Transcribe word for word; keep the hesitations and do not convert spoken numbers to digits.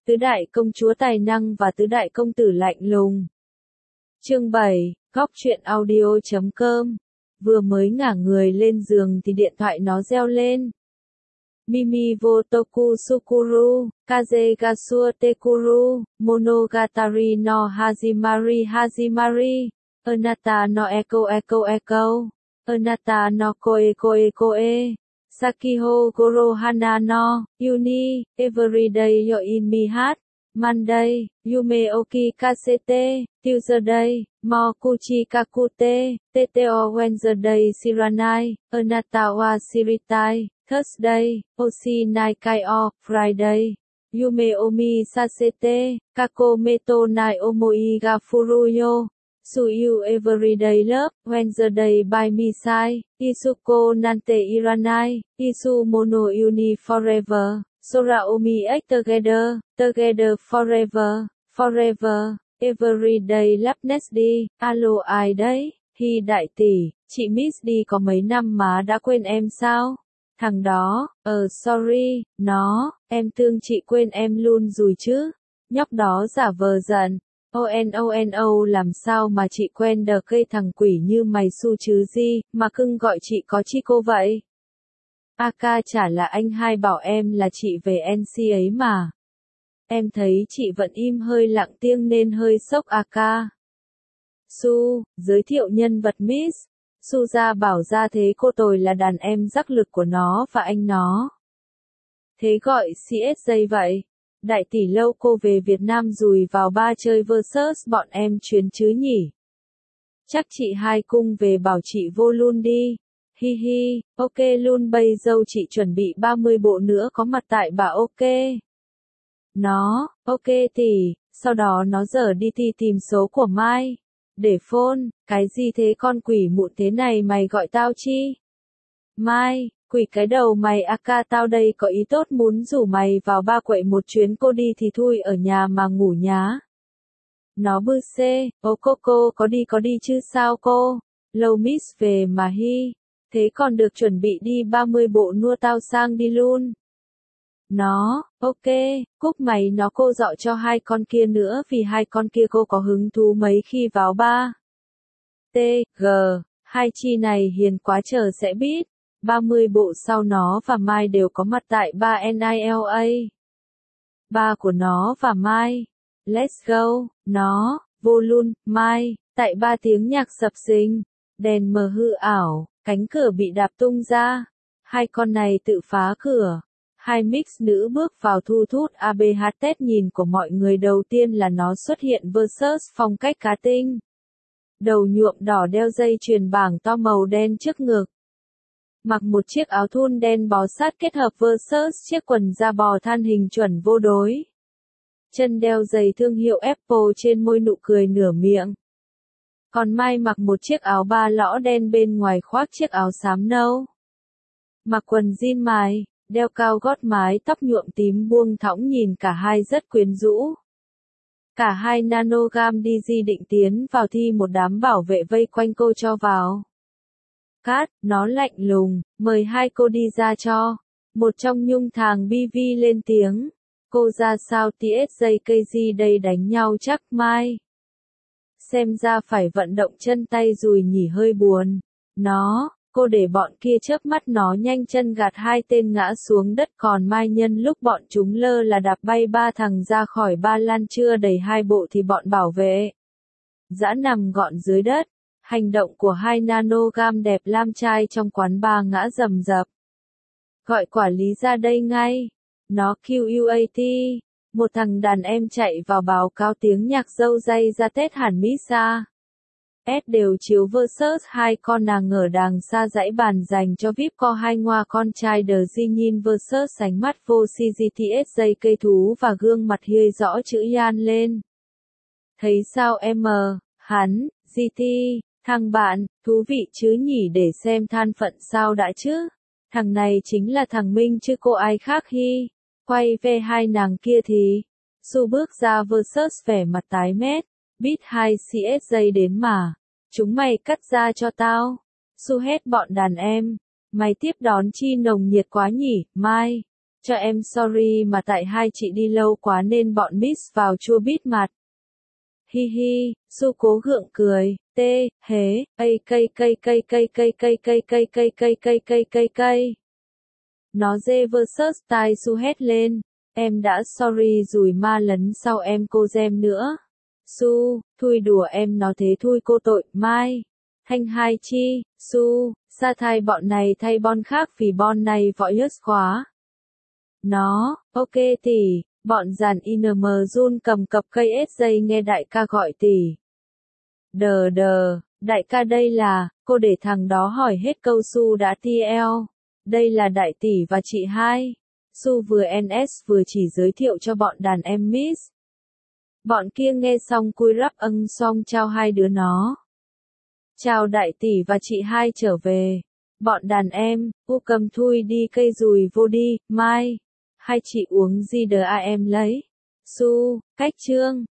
Tứ đại công chúa tài năng và tứ đại công tử lạnh lùng. Chương bảy, góc truyện audio chấm com. Vừa mới ngả người lên giường thì điện thoại nó reo lên. Mimi wo toku sukuru, kaze ga sua tekuru, monogatari no hajimari hajimari, anata no eko eko eko, anata no koe koe koe, sakiho goro hana no, uni, everyday yo in mi hat, Monday, yume oki kasete, Tuesday, mo kuchi kakute, teteo Wednesday siranai, anata wa siritai. Thursday, Oshi nai kai o, Friday, Yume omi sasete, Kako meto nai omoi ga furuyo, Suyu everyday love, Wednesday by mi sai, Isuko nante iranai, Isu mono uni forever, Sora omi ek together, together forever, forever, everyday loveness đi, alo ai đấy, Hi đại tỷ, chị Miss đi có mấy năm mà đã quên em sao? Thằng đó, ờ sorry, nó, em thương chị quên em luôn rồi chứ. Nhóc đó giả vờ giận. ONONO làm sao mà chị quen đờ cây thằng quỷ như mày su chứ gì, mà cưng gọi chị có chi cô vậy? Aka chả là anh hai bảo em là chị về en xê ấy mà. Em thấy chị vẫn im hơi lặng tiếng nên hơi sốc Aka. Su, giới thiệu nhân vật Miss. Suza bảo ra thế cô tôi là đàn em rắc lực của nó và anh nó. Thế gọi xê ét giây vậy. Đại tỷ lâu cô về Việt Nam rùi vào ba chơi versus bọn em chuyến chứ nhỉ. Chắc chị hai cung về bảo chị vô luôn đi. Hi hi, ok luôn bây dâu chị chuẩn bị ba mươi bộ nữa có mặt tại bà ok. Nó, ok tỷ, sau đó nó dở đi thi tìm số của Mai. Để phone, cái gì thế con quỷ mụn thế này mày gọi tao chi? Mai, quỷ cái đầu mày Aka tao đây có ý tốt muốn rủ mày vào ba quậy một chuyến cô đi thì thui ở nhà mà ngủ nhá. Nó bư xê, ô cô cô có đi có đi chứ sao cô? Lâu miss về mà hi, thế còn được chuẩn bị đi ba mươi bộ nua tao sang đi luôn. Nó, ok, cúc mày nó cô dọ cho hai con kia nữa vì hai con kia cô có hứng thú mấy khi vào ba. T, G, hai chi này hiền quá chờ sẽ biết. ba mươi bộ sau nó và Mai đều có mặt tại ba nila. Ba của nó và Mai. Let's go, nó, vô luôn, Mai, tại ba tiếng nhạc sập sình. Đèn mờ hư ảo, cánh cửa bị đạp tung ra. Hai con này tự phá cửa. Hai mix nữ bước vào thu hút a bê hát tết nhìn của mọi người đầu tiên là nó xuất hiện versus phong cách cá tinh. Đầu nhuộm đỏ đeo dây chuyền bảng to màu đen trước ngực. Mặc một chiếc áo thun đen bó sát kết hợp versus chiếc quần da bò than hình chuẩn vô đối. Chân đeo giày thương hiệu Apple trên môi nụ cười nửa miệng. Còn Mai mặc một chiếc áo ba lõ đen bên ngoài khoác chiếc áo xám nâu. Mặc quần jean mài. Đeo cao gót mái tóc nhuộm tím buông thõng nhìn cả hai rất quyến rũ. Cả hai nanogam đi di định tiến vào thi một đám bảo vệ vây quanh cô cho vào. Cát, nó lạnh lùng, mời hai cô đi ra cho. Một trong nhung thàng bê vê lên tiếng. Cô ra sao tê ét giây cây gì đây đánh nhau chắc Mai. Xem ra phải vận động chân tay rồi nhỉ hơi buồn. Nó. Cô để bọn kia chớp mắt nó nhanh chân gạt hai tên ngã xuống đất còn Mai nhân lúc bọn chúng lơ là đạp bay ba thằng ra khỏi ba lan chưa đầy hai bộ thì bọn bảo vệ dã nằm gọn dưới đất. Hành động của hai nanogam đẹp lam trai trong quán bar ngã rầm rập. Gọi quản lý ra đây ngay. Nó quy a tê. Một thằng đàn em chạy vào báo cáo tiếng nhạc dâu dây ra Tết hẳn Misa. S đều chiếu versus hai con nàng ở đàng xa dãy bàn dành cho vê i pê co hai ngoa con trai đờ di nhìn versus sánh mắt vô xê giê tê ét dây cây thú và gương mặt hiơi rõ chữ Yan lên. Thấy sao em, hắn, giê tê, thằng bạn, thú vị chứ nhỉ để xem than phận sao đã chứ. Thằng này chính là thằng Minh chứ cô ai khác hi. Quay về hai nàng kia thì. Su bước ra versus vẻ mặt tái mét. Beat hai xê ét giây đến mà. Chúng mày cắt ra cho tao. Su hết bọn đàn em. Mày tiếp đón chi nồng nhiệt quá nhỉ, Mai. cho em sorry mà tại hai chị đi lâu quá nên bọn miss vào chua bít mặt. Hi hi, Su cố gượng cười, tê, hế, cây cây cây cây cây cây cây cây cây cây cây cây cây cây cây. Nó dê versus tai Su hét lên, em đã sorry rồi ma lấn sau em cô gem nữa. Su, thui đùa em nó thế thui cô tội, mai. Thanh hai chi, Su, sa thai bọn này thay bon khác vì bon này võ yết quá. Nó, ok tỷ, bọn dàn i en em run cầm cập cây ét dây nghe đại ca gọi tỷ. Đờ đờ, đại ca đây là, cô để thằng đó hỏi hết câu Su đã tê lờ. Đây là đại tỷ và chị hai. Su vừa en ét vừa chỉ giới thiệu cho bọn đàn em miss. Bọn kia nghe xong cúi rắp âng xong chào hai đứa nó. Chào đại tỷ và chị hai trở về. Bọn đàn em, u cầm thui đi cây rùi vô đi, mai. Hai chị uống gì đờ à em lấy. Su, cách trương.